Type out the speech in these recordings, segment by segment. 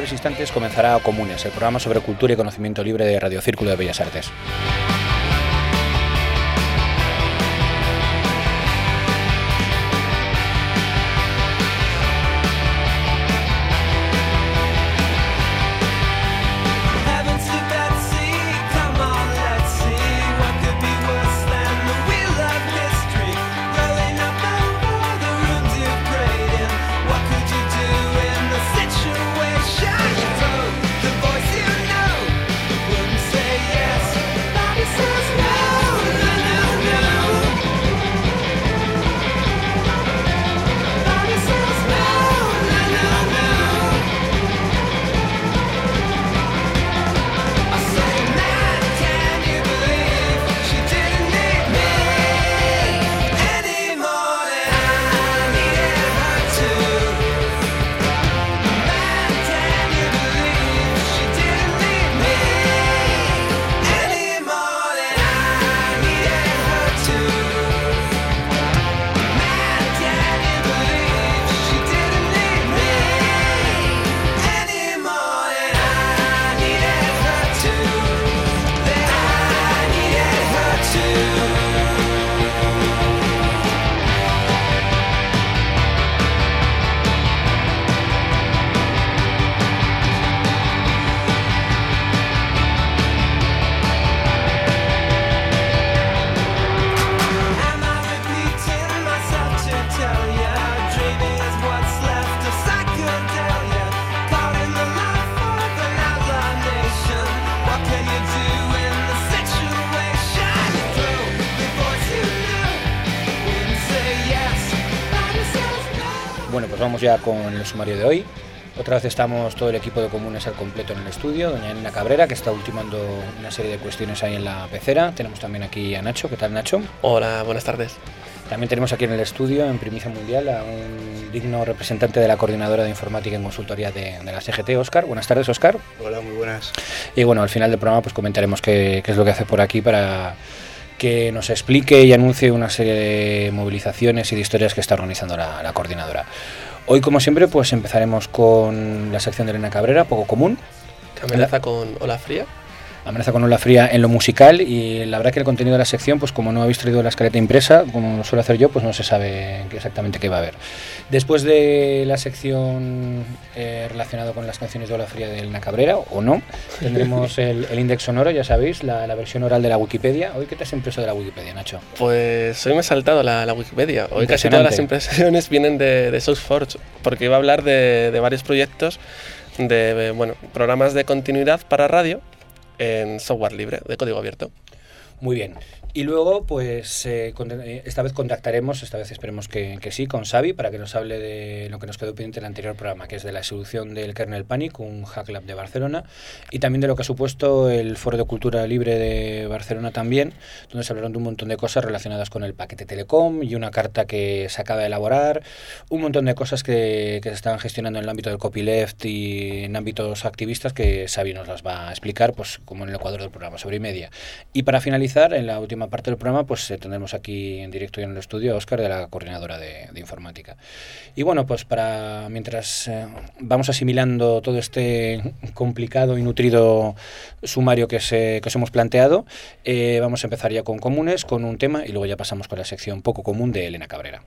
breves instantes comenzará Comunes, el programa sobre cultura y conocimiento libre de Radio Círculo de Bellas Artes. Bueno, pues vamos ya con el sumario de hoy. Otra vez estamos todo el equipo de Comunes al completo en el estudio. Doña Elena Cabrera, que está ultimando una serie de cuestiones ahí en la pecera. Tenemos también aquí a Nacho. ¿Qué tal, Nacho? Hola, buenas tardes. También tenemos aquí en el estudio, en primicia mundial, a un digno representante de la Coordinadora de Informática en Consultoría de la CGT, Óscar. Buenas tardes, Óscar. Hola, muy buenas. Y bueno, al final del programa pues comentaremos qué es lo que hace por aquí para que nos explique y anuncie una serie de movilizaciones y de historias que está organizando la Coordinadora. Hoy, como siempre, pues empezaremos con la sección de Elena Cabrera, poco común. Que amenaza con Ola Fría. Amenaza con Ola Fría en lo musical, y la verdad que el contenido de la sección, pues como no habéis traído la escaleta impresa, como suelo hacer yo, pues no se sabe exactamente qué va a haber. Después de la sección relacionada con las canciones de Ola Fría de Elena Cabrera, o no, tendremos el índice sonoro, ya sabéis, la versión oral de la Wikipedia. ¿Hoy qué te has impreso de la Wikipedia, Nacho? Pues hoy me he saltado la Wikipedia. Hoy casi todas las impresiones vienen de SourceForge, porque iba a hablar de varios proyectos de programas de continuidad para radio en software libre, de código abierto. Muy bien. Y luego, pues esta vez contactaremos, esta vez esperemos que sí, con Xavi, para que nos hable de lo que nos quedó pendiente en el anterior programa, que es de la solución del kernel Panic, un hack lab de Barcelona, y también de lo que ha supuesto el Foro de Cultura Libre de Barcelona también, donde se hablaron de un montón de cosas relacionadas con el paquete Telecom y una carta que se acaba de elaborar, un montón de cosas que se estaban gestionando en el ámbito del copyleft y en ámbitos activistas que Xavi nos las va a explicar, pues como en el ecuador del programa, sobre y media. Y para finalizar, en la última parte del programa, pues tendremos aquí en directo y en el estudio a Óscar, de la Coordinadora de Informática. Y bueno, pues mientras vamos asimilando todo este complicado y nutrido sumario que os hemos planteado, vamos a empezar ya con Comunes, con un tema, y luego ya pasamos con la sección poco común de Elena Cabrera.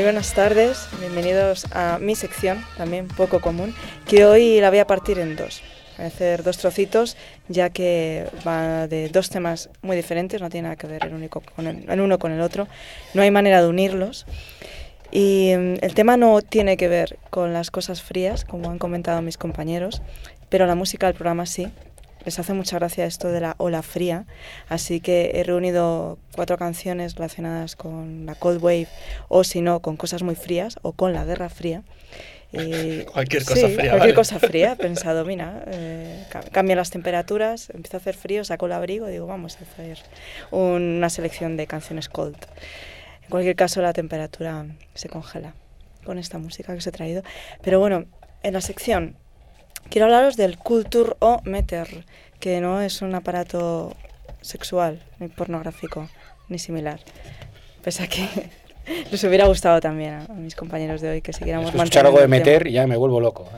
buenas tardes, bienvenidos a mi sección, también poco común, que hoy la voy a partir en dos. Voy a hacer dos trocitos, ya que va de dos temas muy diferentes, no tiene nada que ver el uno con el otro, no hay manera de unirlos. Y el tema no tiene que ver con las cosas frías, como han comentado mis compañeros, pero la música del programa sí. Les hace mucha gracia esto de la ola fría, así que he reunido 4 canciones relacionadas con la Cold Wave, o si no, con cosas muy frías, o con la Guerra Fría. Cualquier cosa fría. Cualquier cosa fría. He pensado, mira, cambian las temperaturas, empieza a hacer frío, saco el abrigo y digo, vamos a hacer una selección de canciones cold. En cualquier caso, la temperatura se congela con esta música que os he traído. Pero bueno, en la sección quiero hablaros del Kulturometer, que no es un aparato sexual, ni pornográfico, ni similar. Pese a que les hubiera gustado también a mis compañeros de hoy que siguiéramos manteniendo escuchar algo de meter y ya me vuelvo loco.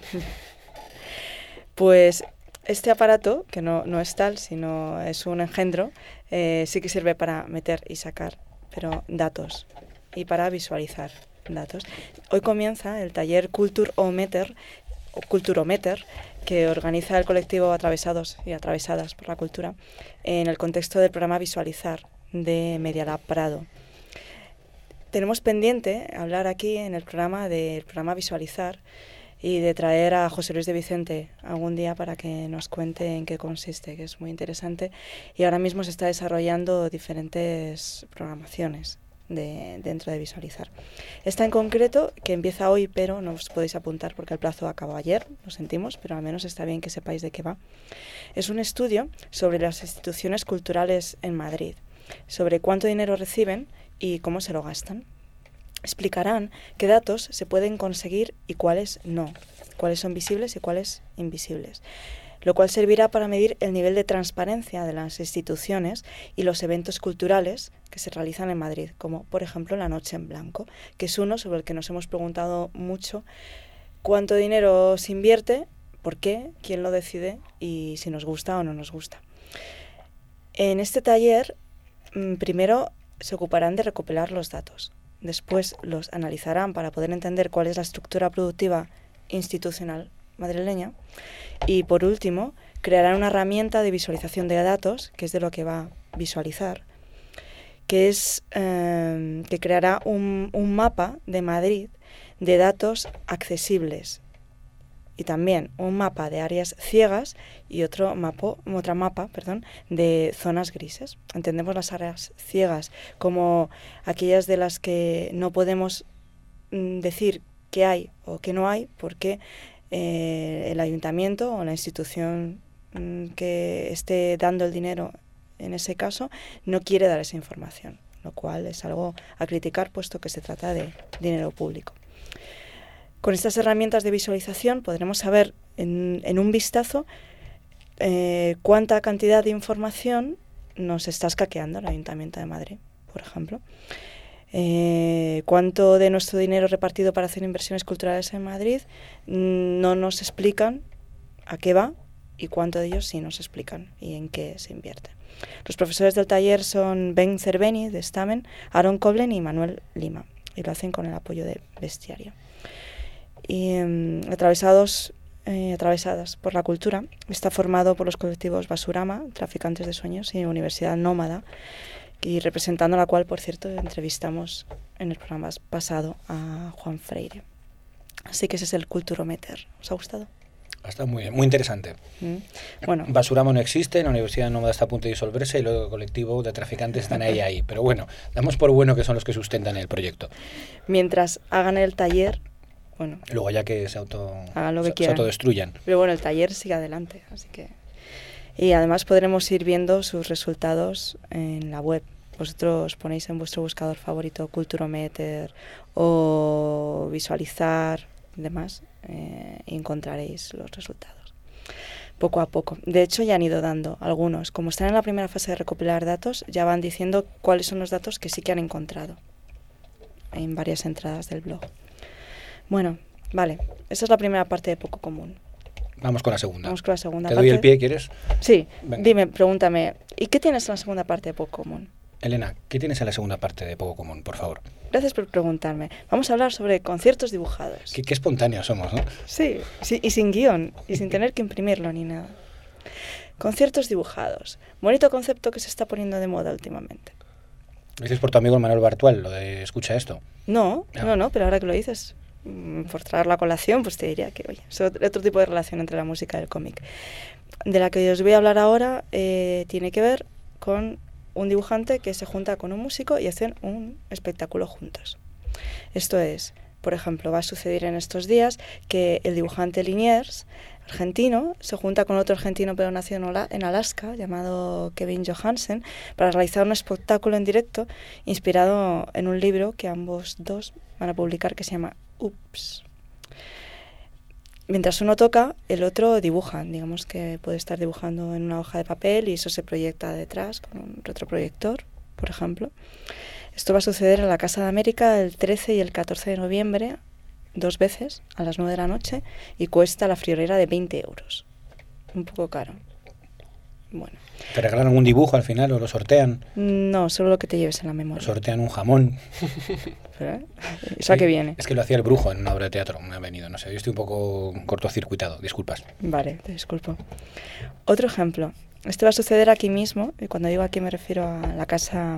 Pues este aparato, que no es tal, sino es un engendro, sí que sirve para meter y sacar, pero datos, y para visualizar datos. Hoy comienza el taller Kulturometer, que organiza el colectivo Atravesados y Atravesadas por la Cultura en el contexto del programa Visualizar de Media Lab Prado. Tenemos pendiente hablar aquí en el programa del programa Visualizar y de traer a José Luis de Vicente algún día para que nos cuente en qué consiste, que es muy interesante, y ahora mismo se está desarrollando diferentes programaciones dentro de Visualizar. Esta en concreto, que empieza hoy, pero no os podéis apuntar porque el plazo acabó ayer, lo sentimos, pero al menos está bien que sepáis de qué va. Es un estudio sobre las instituciones culturales en Madrid, sobre cuánto dinero reciben y cómo se lo gastan. Explicarán qué datos se pueden conseguir y cuáles no, cuáles son visibles y cuáles invisibles, lo cual servirá para medir el nivel de transparencia de las instituciones y los eventos culturales que se realizan en Madrid, como por ejemplo la Noche en Blanco, que es uno sobre el que nos hemos preguntado mucho cuánto dinero se invierte, por qué, quién lo decide y si nos gusta o no nos gusta. En este taller, primero se ocuparán de recopilar los datos, después los analizarán para poder entender cuál es la estructura productiva institucional madrileña y por último crearán una herramienta de visualización de datos, que es de lo que va a visualizar, que creará un mapa de Madrid de datos accesibles y también un mapa de áreas ciegas y otro mapa de zonas grises. Entendemos las áreas ciegas como aquellas de las que no podemos decir qué hay o qué no hay porque el ayuntamiento o la institución que esté dando el dinero en ese caso no quiere dar esa información, lo cual es algo a criticar puesto que se trata de dinero público. Con estas herramientas de visualización podremos saber en un vistazo cuánta cantidad de información nos está escaqueando el Ayuntamiento de Madrid, por ejemplo. Cuánto de nuestro dinero repartido para hacer inversiones culturales en Madrid no nos explican a qué va y cuánto de ellos sí nos explican y en qué se invierte. Los profesores del taller son Ben Cerveni, de Stamen, Aaron Koblen y Manuel Lima, y lo hacen con el apoyo de Bestiario. Y Atravesadas por la Cultura está formado por los colectivos Basurama, Traficantes de Sueños y Universidad Nómada, y representando a la cual, por cierto, entrevistamos en el programa pasado a Juan Freire. Así que ese es el Kulturometer. ¿Os ha gustado? Está muy bien, muy interesante. Bueno. Basurama no existe, la Universidad Nómada está a punto de disolverse y luego el colectivo de traficantes están ahí. Pero bueno, damos por bueno que son los que sustentan el proyecto. Mientras hagan el taller, bueno. Luego ya que se quieran. autodestruyan. Pero bueno, el taller sigue adelante, así que. Y además podremos ir viendo sus resultados en la web. Vosotros ponéis en vuestro buscador favorito Kulturometer o Visualizar y demás y encontraréis los resultados. Poco a poco. De hecho, ya han ido dando algunos. Como están en la primera fase de recopilar datos, ya van diciendo cuáles son los datos que sí que han encontrado en varias entradas del blog. Bueno, vale. Esa es la primera parte de Poco Común. Vamos con la segunda. Vamos con la segunda ¿Te parte. doy el pie, quieres? Sí. Venga. Dime, pregúntame. ¿Y qué tienes en la segunda parte de Poco Común? Elena, ¿qué tienes en la segunda parte de Poco Común, por favor? Gracias por preguntarme. Vamos a hablar sobre conciertos dibujados. Qué espontáneos somos, ¿no? Sí, y sin guión, y sin tener que imprimirlo ni nada. Conciertos dibujados. Bonito concepto que se está poniendo de moda últimamente. ¿Lo dices por tu amigo Manuel Bartual, lo de escucha esto? No, pero ahora que lo dices, por traerlo a colación, pues te diría que, oye, es otro tipo de relación entre la música y el cómic. De la que os voy a hablar ahora tiene que ver con un dibujante que se junta con un músico y hacen un espectáculo juntos. Esto es, por ejemplo, va a suceder en estos días que el dibujante Liniers, argentino, se junta con otro argentino pero nacido en Alaska, llamado Kevin Johansen, para realizar un espectáculo en directo inspirado en un libro que ambos dos van a publicar que se llama Ups. Mientras uno toca, el otro dibuja. Digamos que puede estar dibujando en una hoja de papel y eso se proyecta detrás con un retroproyector, por ejemplo. Esto va a suceder en la Casa de América el 13 y el 14 de noviembre, 2 veces, a las 9 de la noche, y cuesta la friolera de 20 euros. Un poco caro. Bueno. ¿Te regalan algún dibujo al final o lo sortean? No, solo lo que te lleves en la memoria. Sortean un jamón. ¿Eso a qué viene? Es que lo hacía el Brujo en una obra de teatro, me ha venido, no sé, yo estoy un poco cortocircuitado, disculpas. Vale, te disculpo. Otro ejemplo. Esto va a suceder aquí mismo, y cuando digo aquí me refiero a la casa,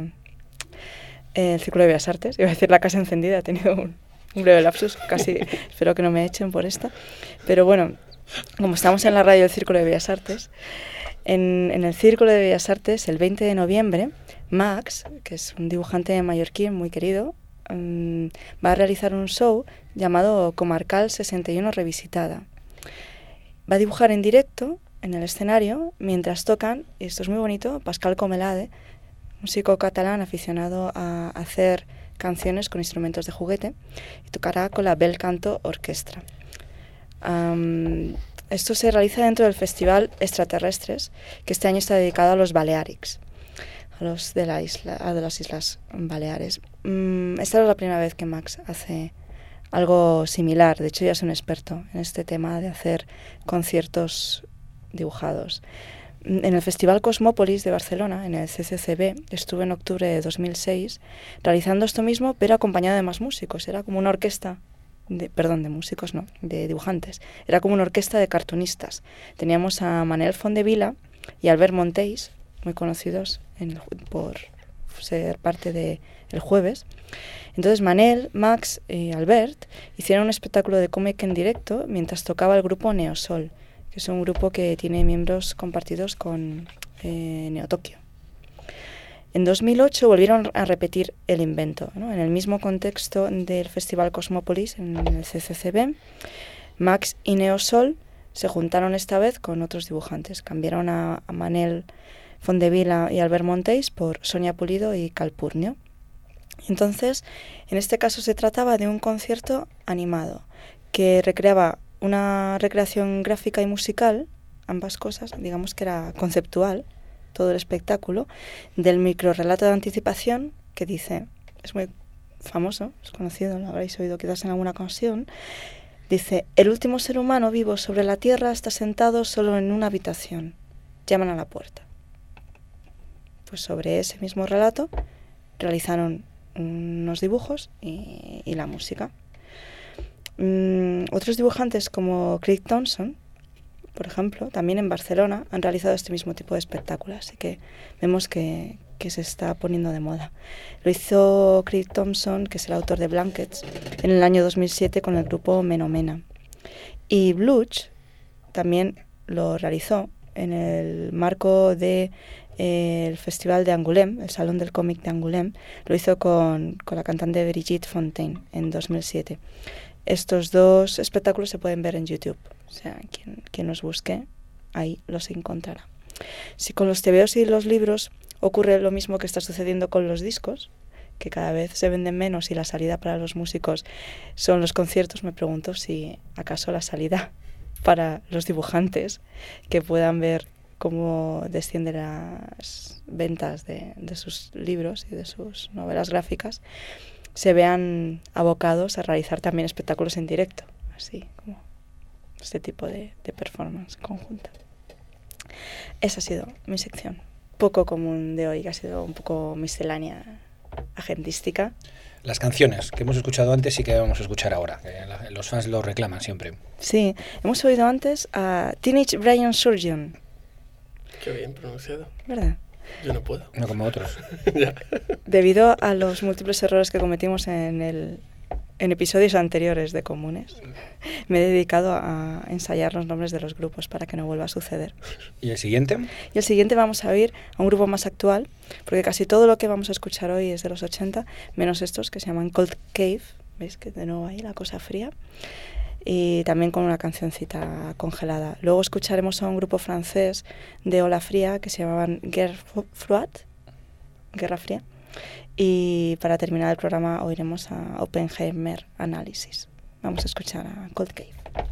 el Círculo de Bellas Artes. Iba a decir la Casa Encendida, he tenido un breve lapsus, casi espero que no me echen por esto. Pero bueno, como estamos en la radio del Círculo de Bellas Artes, en el Círculo de Bellas Artes, el 20 de noviembre, Max, que es un dibujante mallorquín muy querido, va a realizar un show llamado Comarcal 61 Revisitada. Va a dibujar en directo en el escenario mientras tocan, y esto es muy bonito, Pascal Comelade, músico catalán aficionado a hacer canciones con instrumentos de juguete, y tocará con la Bel Canto Orquestra. Esto se realiza dentro del Festival Extraterrestres, que este año está dedicado a los Balearics, a las Islas Baleares. Esta es la primera vez que Max hace algo similar. De hecho, ya es un experto en este tema de hacer conciertos dibujados. En el Festival Cosmópolis de Barcelona, en el CCCB, estuve en octubre de 2006 realizando esto mismo, pero acompañado de más músicos. Era como una orquesta de dibujantes. Era como una orquesta de cartunistas. Teníamos a Manel Fondevila y Albert Monteis, muy conocidos por ser parte de El Jueves. Entonces Manel, Max y Albert hicieron un espectáculo de cómic en directo mientras tocaba el grupo Neosol, que es un grupo que tiene miembros compartidos con Neotokio. En 2008 volvieron a repetir el invento, ¿no? En el mismo contexto del Festival Cosmópolis, en el CCCB, Max y Neosol se juntaron esta vez con otros dibujantes. Cambiaron a Manel Fondevila y Albert Monteis por Sonia Pulido y Calpurnio. Entonces, en este caso se trataba de un concierto animado que recreaba una recreación gráfica y musical, ambas cosas, digamos que era conceptual, todo el espectáculo, del microrrelato de anticipación que dice, es muy famoso, es conocido, lo habréis oído quizás en alguna ocasión, dice: el último ser humano vivo sobre la Tierra está sentado solo en una habitación, llaman a la puerta. Pues sobre ese mismo relato realizaron unos dibujos y la música. Otros dibujantes como Craig Thompson, por ejemplo, también en Barcelona han realizado este mismo tipo de espectáculos, así que vemos que se está poniendo de moda. Lo hizo Craig Thompson, que es el autor de Blankets, en el año 2007 con el grupo Menomena. Y Bluch también lo realizó en el marco de el Festival de Angoulême, el Salón del Cómic de Angoulême. Lo hizo con la cantante Brigitte Fontaine en 2007. Estos dos espectáculos se pueden ver en YouTube, o sea, quien los busque, ahí los encontrará. Si con los tebeos y los libros ocurre lo mismo que está sucediendo con los discos, que cada vez se venden menos y la salida para los músicos son los conciertos, me pregunto si acaso la salida para los dibujantes, que puedan ver cómo descienden las ventas de sus libros y de sus novelas gráficas, se vean abocados a realizar también espectáculos en directo, así como este tipo de performance conjunta. Esa ha sido mi sección. poco común de hoy, que ha sido un poco miscelánea agendística. Las canciones que hemos escuchado antes y que vamos a escuchar ahora, que los fans lo reclaman siempre. Sí, hemos oído antes a Teenage Brian Surgeon. Qué bien pronunciado. ¿Verdad? Yo no puedo. No como otros. Ya. Debido a los múltiples errores que cometimos en episodios anteriores de Comunes, me he dedicado a ensayar los nombres de los grupos para que no vuelva a suceder. ¿Y el siguiente? Y el siguiente vamos a oír a un grupo más actual, porque casi todo lo que vamos a escuchar hoy es de los 80, menos estos que se llaman Cold Cave. ¿Veis que de nuevo ahí la cosa fría? Y también con una cancioncita congelada. Luego escucharemos a un grupo francés de ola fría que se llamaban Guerre Froide, Guerra Fría. Y para terminar el programa oiremos a Oppenheimer Analysis. Vamos a escuchar a Cold Cave.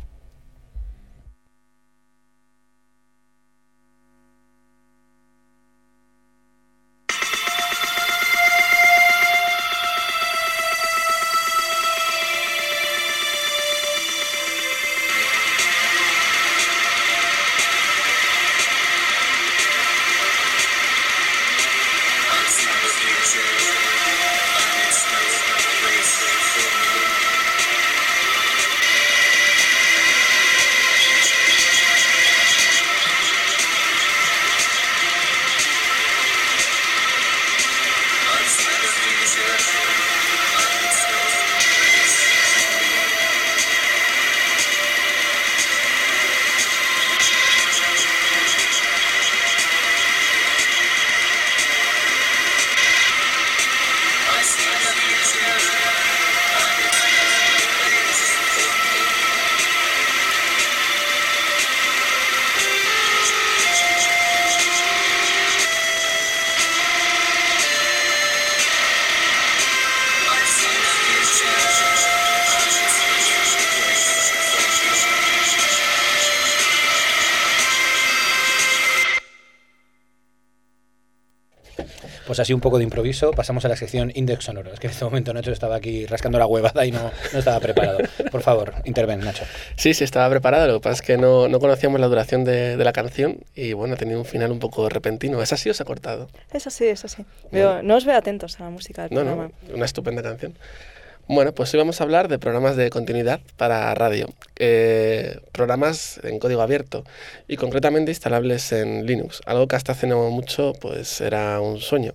Pues así un poco de improviso, pasamos a la sección Index Sonoro. Es que en este momento Nacho estaba aquí rascando la huevada y no estaba preparado. Por favor, interven, Nacho. Sí, estaba preparado. Lo que pasa es que no conocíamos la duración de la canción y bueno, ha tenido un final un poco repentino. ¿Es así o se ha cortado? Es así, es así. No os veo atentos a la música del programa. No, una estupenda canción. Bueno, pues hoy vamos a hablar de programas de continuidad para radio. Programas en código abierto y concretamente instalables en Linux. Algo que hasta hace no mucho pues era un sueño.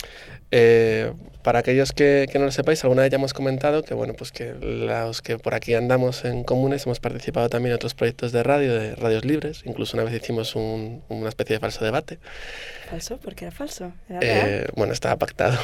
Para aquellos que no lo sepáis, alguna vez ya hemos comentado que bueno, pues que los que por aquí andamos en Comunes hemos participado también en otros proyectos de radio, de radios libres. Incluso una vez hicimos una especie de falso debate. ¿Falso? ¿Por qué era falso? ¿Era real? Bueno, estaba pactado.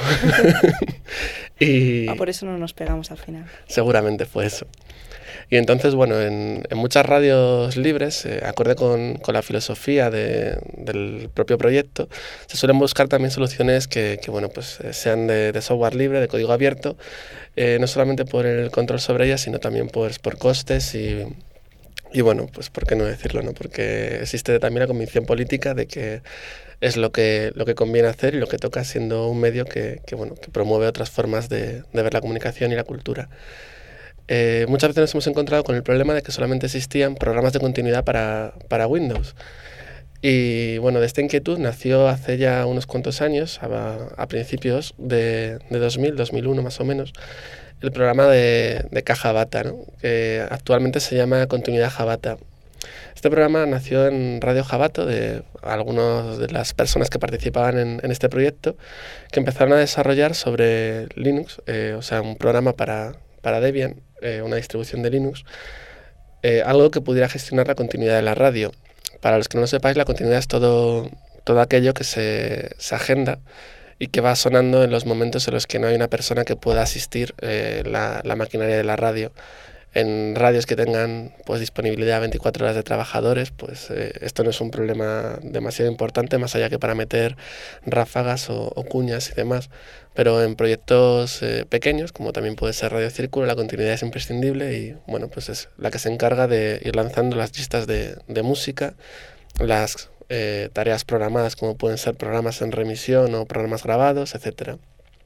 Y por eso no nos pegamos al final. Seguramente fue eso. Y entonces, bueno, en muchas radios libres, acorde con la filosofía del propio proyecto, se suelen buscar también soluciones que bueno, pues sean de software libre, de código abierto, no solamente por el control sobre ellas, sino también por costes y bueno, pues por qué no decirlo, ¿no? Porque existe también la convicción política de que es lo que conviene hacer y lo que toca, siendo un medio que promueve otras formas de ver la comunicación y la cultura. Muchas veces nos hemos encontrado con el problema de que solamente existían programas de continuidad para Windows. Y bueno, de esta inquietud nació hace ya unos cuantos años, a principios de 2001 más o menos, el programa de Kajabata, ¿no? Que actualmente se llama Continuidad Jabata. Este programa nació en Radio Jabato, de algunas de las personas que participaban en este proyecto, que empezaron a desarrollar sobre Linux, o sea, un programa para Debian, una distribución de Linux, algo que pudiera gestionar la continuidad de la radio. Para los que no lo sepáis, la continuidad es todo aquello que se agenda y que va sonando en los momentos en los que no hay una persona que pueda asistir la maquinaria de la radio. En radios que tengan pues disponibilidad 24 horas de trabajadores, pues esto no es un problema demasiado importante, más allá que para meter ráfagas o cuñas y demás. Pero en proyectos pequeños, como también puede ser Radio Círculo, la continuidad es imprescindible y bueno, pues es la que se encarga de ir lanzando las listas de música, las tareas programadas, como pueden ser programas en remisión o programas grabados, etcétera.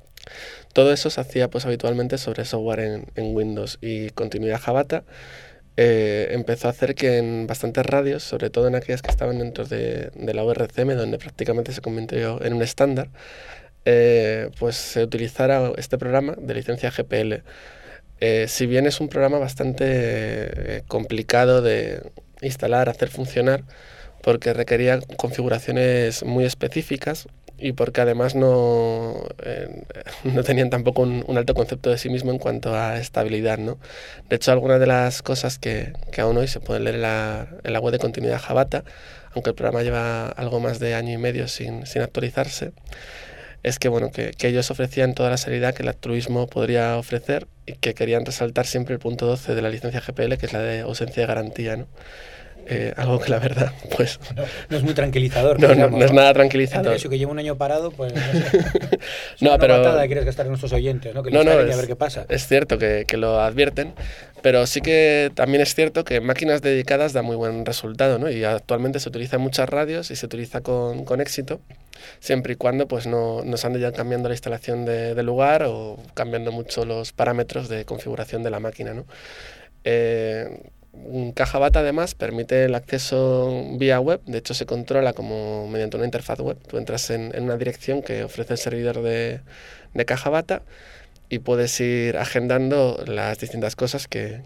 Todo eso se hacía pues habitualmente sobre software en Windows, y Continuidad Jabata empezó a hacer que en bastantes radios, sobre todo en aquellas que estaban dentro de la URCM, donde prácticamente se convirtió en un estándar, pues se utilizara este programa de licencia GPL. Si bien es un programa bastante complicado de instalar, hacer funcionar, porque requería configuraciones muy específicas y porque además no tenían tampoco un alto concepto de sí mismo en cuanto a estabilidad, ¿no? De hecho, algunas de las cosas que aún hoy se pueden leer en la web de Continuidad Jabata, aunque el programa lleva algo más de año y medio sin actualizarse, es que, bueno, que ellos ofrecían toda la seriedad que el altruismo podría ofrecer y que querían resaltar siempre el punto 12 de la licencia GPL, que es la de ausencia de garantía, ¿no? Algo que la verdad, pues... No es muy tranquilizador. No es nada tranquilizador. Entre eso, que lleva un año parado, pues no sé. No, pero... patada que quieres gastar en nuestros oyentes, ¿no? Que les a ver qué pasa. Es cierto que lo advierten, pero sí que también es cierto que máquinas dedicadas da muy buen resultado, ¿no? Y actualmente se utiliza en muchas radios y se utiliza con éxito, siempre y cuando pues no se ande ya cambiando la instalación de lugar o cambiando mucho los parámetros de configuración de la máquina, ¿no? Caja-Bata además permite el acceso vía web, de hecho se controla como mediante una interfaz web. Tú entras en una dirección que ofrece el servidor de Caja-Bata y puedes ir agendando las distintas cosas que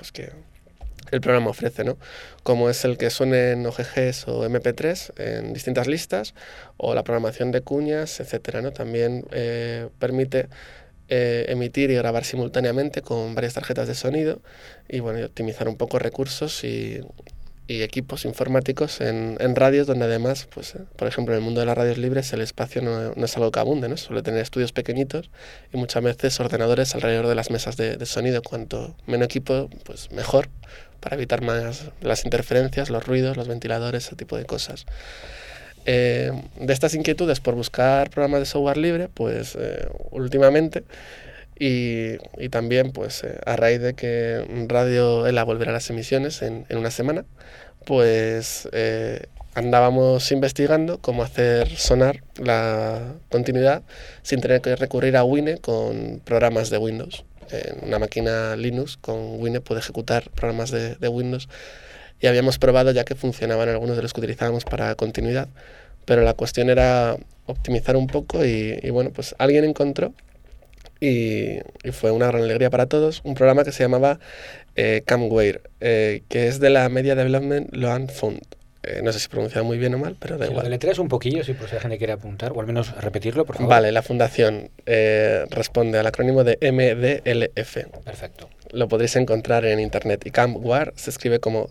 el programa ofrece, ¿no? Como es el que suenen OGGs o MP3 en distintas listas, o la programación de cuñas, etcétera, ¿no? También permite emitir y grabar simultáneamente con varias tarjetas de sonido y, bueno, y optimizar un poco recursos y equipos informáticos en radios donde además, pues, por ejemplo, en el mundo de las radios libres el espacio no es algo que abunde, ¿no? Suele tener estudios pequeñitos y muchas veces ordenadores alrededor de las mesas de sonido. Cuanto menos equipo, pues mejor, para evitar más las interferencias, los ruidos, los ventiladores, ese tipo de cosas. De estas inquietudes por buscar programas de software libre, pues últimamente y también pues a raíz de que Radio ELA volverá a las emisiones en una semana, pues andábamos investigando cómo hacer sonar la continuidad sin tener que recurrir a Wine con programas de Windows. En una máquina Linux con Wine puede ejecutar programas de Windows. Y habíamos probado ya que funcionaban algunos de los que utilizábamos para continuidad, pero la cuestión era optimizar un poco y bueno, pues alguien encontró y fue una gran alegría para todos un programa que se llamaba Camware, que es de la Media Development Loan Fund. No sé si pronunciado muy bien o mal, pero da igual. Lo deletreas un poquillo, si por si la gente quiere apuntar, o al menos repetirlo, por favor. Vale, la fundación responde al acrónimo de MDLF. Perfecto. Lo podréis encontrar en internet. Y Camware se escribe como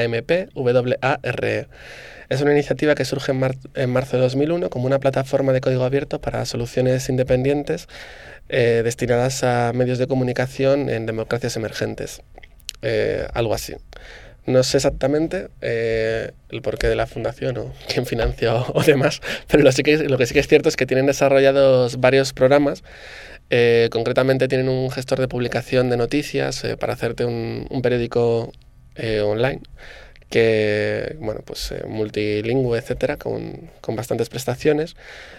CAMPWARE. Es una iniciativa que surge en marzo de 2001 como una plataforma de código abierto para soluciones independientes destinadas a medios de comunicación en democracias emergentes. Algo así. No sé exactamente el porqué de la fundación o quién financia o demás, pero lo que sí que es cierto es que tienen desarrollados varios programas. Concretamente tienen un gestor de publicación de noticias para hacerte un periódico online que, bueno, pues multilingüe, etcétera, con bastantes prestaciones.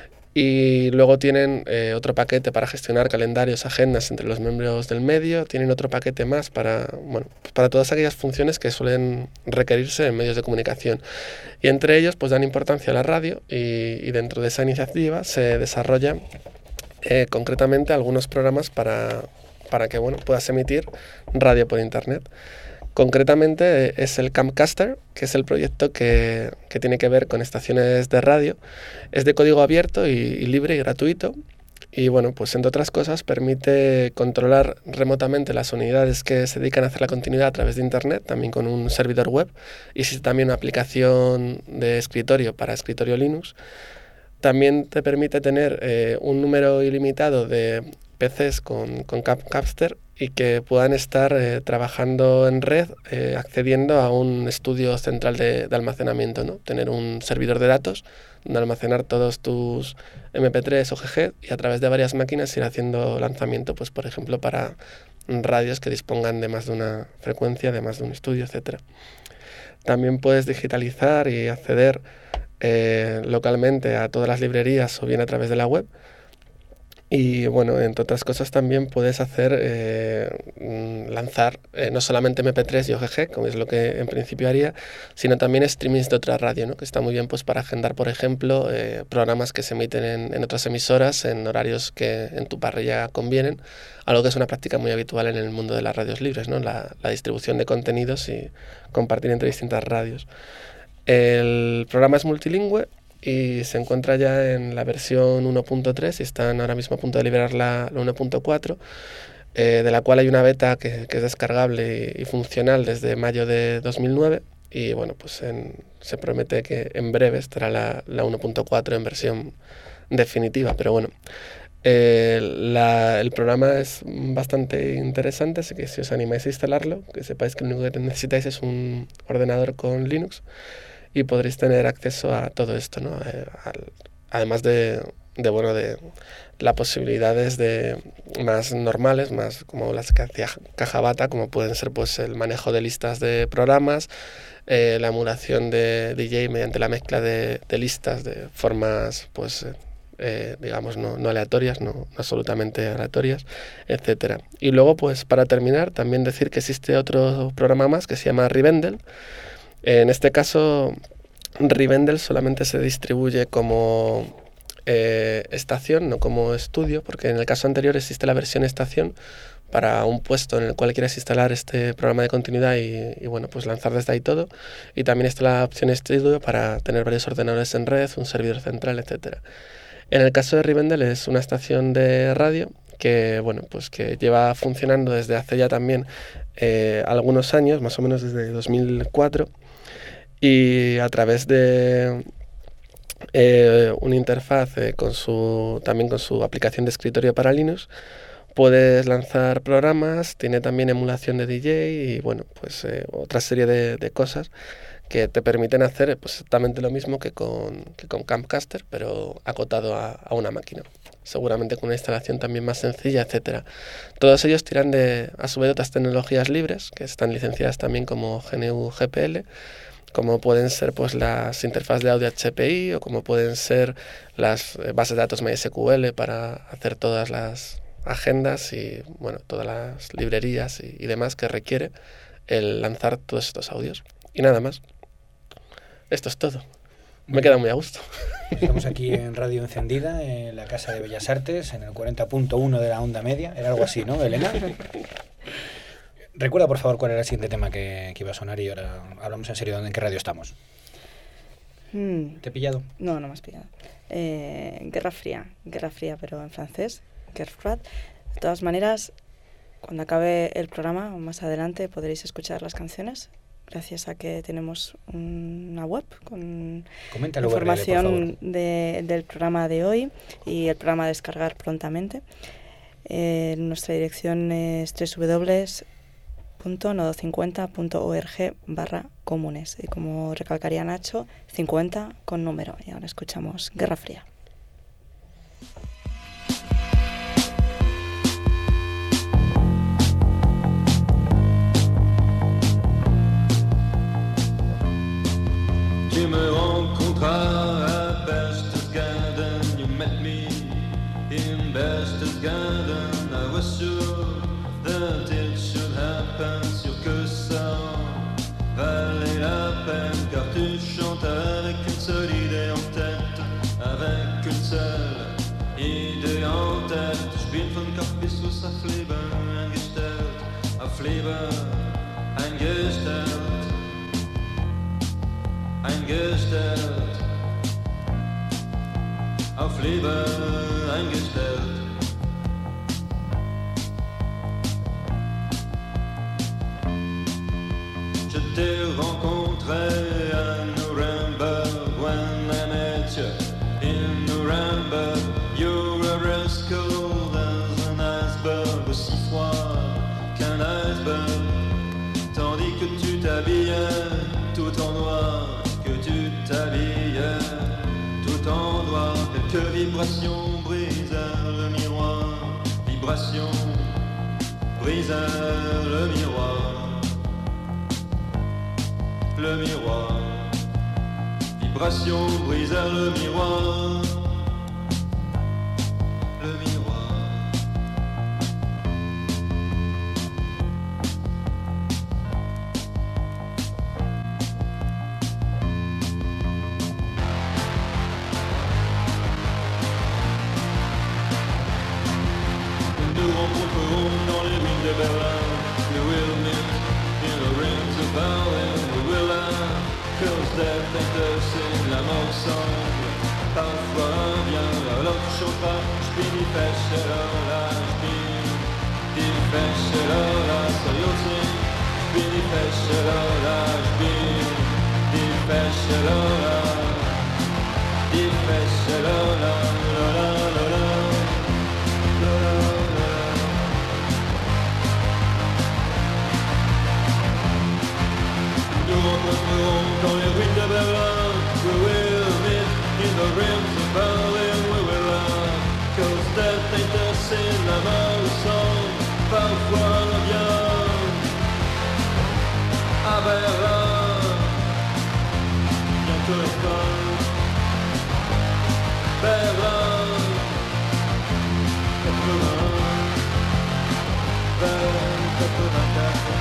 Y luego tienen otro paquete para gestionar calendarios, agendas entre los miembros del medio. Tienen otro paquete más para todas aquellas funciones que suelen requerirse en medios de comunicación. Y entre ellos pues dan importancia a la radio y dentro de esa iniciativa se desarrollan concretamente algunos programas para que puedas emitir radio por internet. Concretamente es el Camcaster, que es el proyecto que tiene que ver con estaciones de radio. Es de código abierto y libre y gratuito. Y bueno, pues entre otras cosas permite controlar remotamente las unidades que se dedican a hacer la continuidad a través de internet, también con un servidor web. Y existe también una aplicación de escritorio para escritorio Linux. También te permite tener un número ilimitado de PCs con Camcaster y que puedan estar trabajando en red, accediendo a un estudio central de almacenamiento, ¿no? Tener un servidor de datos donde almacenar todos tus MP3 o GG y a través de varias máquinas ir haciendo lanzamiento, pues por ejemplo para radios que dispongan de más de una frecuencia, de más de un estudio, etcétera. También puedes digitalizar y acceder localmente a todas las librerías o bien a través de la web. Y bueno, entre otras cosas también puedes hacer, lanzar no solamente MP3 y OGG, como es lo que en principio haría, sino también streamings de otra radio, ¿no? Que está muy bien pues para agendar, por ejemplo, programas que se emiten en otras emisoras en horarios que en tu parrilla convienen, algo que es una práctica muy habitual en el mundo de las radios libres, ¿no? La distribución de contenidos y compartir entre distintas radios. El programa es multilingüe y se encuentra ya en la versión 1.3 y están ahora mismo a punto de liberar la 1.4, de la cual hay una beta que es descargable y funcional desde mayo de 2009 y bueno, pues se promete que en breve estará la 1.4 en versión definitiva, pero bueno. El programa es bastante interesante, así que si os animáis a instalarlo, que sepáis que lo único que necesitáis es un ordenador con Linux y podréis tener acceso a todo esto, ¿no? Además de las posibilidades más normales, más como las que hacía Caja-Bata, como pueden ser pues el manejo de listas de programas, la emulación de DJ mediante la mezcla de listas de formas pues digamos no aleatorias, no absolutamente aleatorias, etcétera. Y luego pues para terminar también decir que existe otro programa más que se llama Rivendell. En este caso, Rivendell solamente se distribuye como estación, no como estudio, porque en el caso anterior existe la versión estación para un puesto en el cual quieras instalar este programa de continuidad y bueno, pues lanzar desde ahí todo. Y también está la opción estudio para tener varios ordenadores en red, un servidor central, etcétera. En el caso de Rivendell es una estación de radio que bueno, pues que lleva funcionando desde hace ya también algunos años, más o menos desde 2004. Y a través de una interfaz también con su aplicación de escritorio para Linux, puedes lanzar programas, tiene también emulación de DJ y bueno, pues otra serie de cosas que te permiten hacer pues, exactamente lo mismo que con Campcaster, pero acotado a una máquina. Seguramente con una instalación también más sencilla, etcétera. Todos ellos tiran a su vez de otras tecnologías libres, que están licenciadas también como GNU GPL, como pueden ser pues las interfaces de audio HPI o como pueden ser las bases de datos MySQL para hacer todas las agendas y bueno, todas las librerías y demás que requiere el lanzar todos estos audios. Y nada más. Esto es todo. Me queda muy a gusto. Estamos aquí en Radio Encendida, en la Casa de Bellas Artes, en el 40.1 de la onda media. Era algo así, ¿no, Elena? Recuerda, por favor, cuál era el siguiente tema que iba a sonar y ahora hablamos en serio en qué radio estamos. ¿Te he pillado? No, no me has pillado. Guerra Fría, pero en francés, Guerre Froide. De todas maneras, cuando acabe el programa, o más adelante, podréis escuchar las canciones, gracias a que tenemos una web con información del programa de hoy y el programa a descargar prontamente. Nuestra dirección es www.nodo50.org/comunes y como recalcaría Nacho, 50 con número. Y ahora escuchamos Guerra Fría. Tu me rencontras à Berchtesgaden, you met me in Berchtesgaden. I was sure that it should happen, sûr que ça valait la peine, car tu chantes avec une seule idée en tête, avec une seule idée en tête. Ich bin von Kopf bis Fuß auf Leben eingestellt, auf Leben eingestellt. Eingestellt, auf Leben eingestellt. Je t'ai rencontré à Nuremberg when I met you in Nuremberg. You were as cold as an iceberg, aussi froid qu'un iceberg, tandis que tu t'habillais tout en noir. Tu t'habillais tout en noir, quelques vibrations brisèrent le miroir, vibrations brisèrent le miroir, vibrations brisèrent le miroir. le miroir. Nous rencontrerons dans les ruines de Berlin. We will meet in the rings of Berlin. We will laugh, cause death ain't us in la mort ensemble. Parfois vient l'autre chauffeur. J'bin die Fächerola, j'bin die Fächerola, seriously. J'bin die Fächerola, j'bin die Fächerola, die Fächerola, la la la la. Nous rencontrerons dans les ruines de Berlin. We will meet in the rims of Berlin. We will laugh, cause death ain't us in la maison. Parfois on vient à Berlin. Bientôt l'école. Berlin 80 vers 84.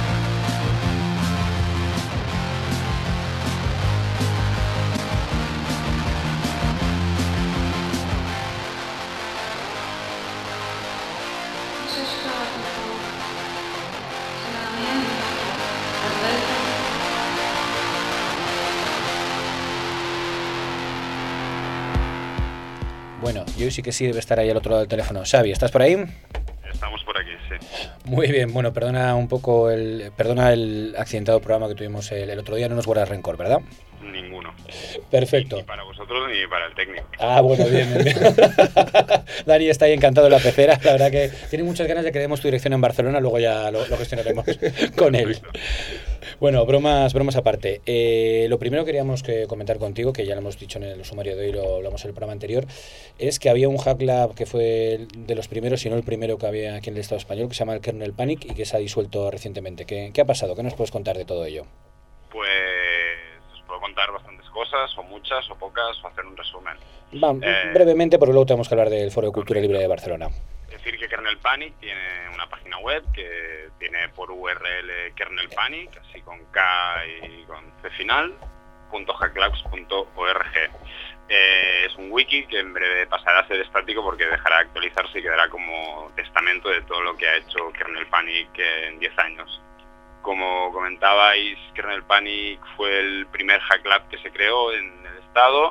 Bueno, y hoy sí que sí debe estar ahí al otro lado del teléfono. Xavi, ¿estás por ahí? Estamos por aquí, sí. Muy bien, bueno, perdona el accidentado programa que tuvimos el otro día, no nos guardas rencor, ¿verdad? Ninguno. Perfecto. Ni para vosotros ni para el técnico. Ah, bueno, bien, bien, bien. Dani está ahí encantado en la pecera, la verdad que tiene muchas ganas de que demos tu dirección en Barcelona, luego ya lo gestionaremos con él. Bueno, bromas aparte. Lo primero que queríamos comentar contigo, que ya lo hemos dicho en el sumario de hoy, lo hablamos en el programa anterior, es que había un Hack Lab que fue de los primeros, si no el primero que había aquí en el Estado español, que se llama el Kernel Panic y que se ha disuelto recientemente. ¿Qué ha pasado? ¿Qué nos puedes contar de todo ello? Pues os puedo contar bastantes cosas, o muchas, o pocas, o hacer un resumen. Brevemente, porque luego tenemos que hablar del Foro de Cultura Libre de Barcelona. Es decir, que Kernel Panic tiene una página web que tiene por URL Kernel Panic, así con K y con C final, .hacklabs.org. Es un wiki que en breve pasará a ser estático porque dejará de actualizarse y quedará como testamento de todo lo que ha hecho Kernel Panic en 10 años. Como comentabais, Kernel Panic fue el primer Hack Lab que se creó en el Estado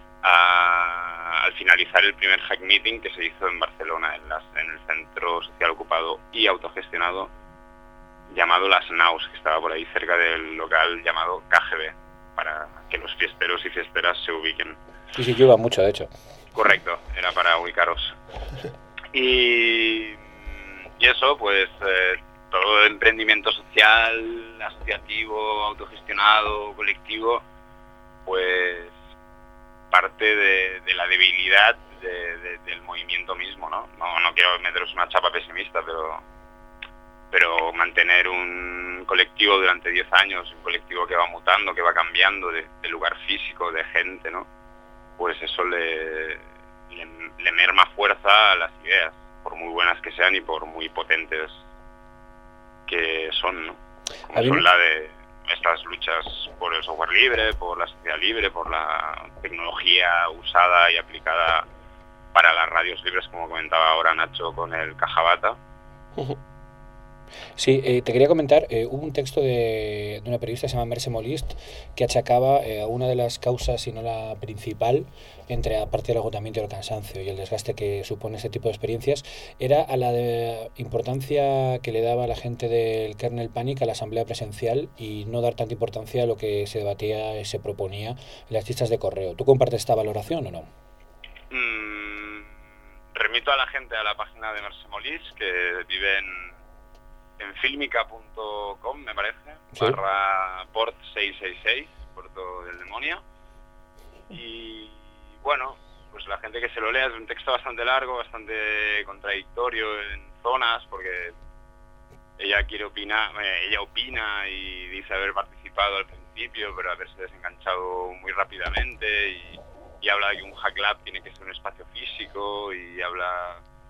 al finalizar el primer Hack Meeting que se hizo en Barcelona, en el Centro Social Ocupado y Autogestionado llamado Las Naus, que estaba por ahí cerca del local llamado KGB, para que los fiesteros y fiesteras se ubiquen. Sí, sí, llueva mucho, de hecho. Correcto, era para ubicaros. Y eso, pues todo el emprendimiento social, asociativo, autogestionado, colectivo, pues parte de la debilidad del movimiento mismo, ¿no? No quiero meteros una chapa pesimista, pero mantener un colectivo durante 10 años, un colectivo que va mutando, que va cambiando de lugar físico, de gente, ¿no? Pues eso le merma fuerza a las ideas, por muy buenas que sean y por muy potentes que son, ¿no? Como son la de estas luchas por el software libre, por la sociedad libre, por la tecnología usada y aplicada para las radios libres, como comentaba ahora Nacho con el Cajabata. Sí, te quería comentar, hubo un texto de una periodista que se llama Merce Molist que achacaba una de las causas, si no la principal, entre aparte del agotamiento y el cansancio y el desgaste que supone este tipo de experiencias, era a la importancia que le daba la gente del Kernel Panic a la asamblea presencial y no dar tanta importancia a lo que se debatía y se proponía en las listas de correo. ¿Tú compartes esta valoración o no? Remito a la gente a la página de Merce Molist, que vive en filmica.com, me parece, ¿sí? /port 666, Puerto del Demonio. Y bueno, pues la gente que se lo lea, es un texto bastante largo, bastante contradictorio en zonas, porque ella opina y dice haber participado al principio, pero haberse desenganchado muy rápidamente, y habla de que un Hack Lab tiene que ser un espacio físico, y habla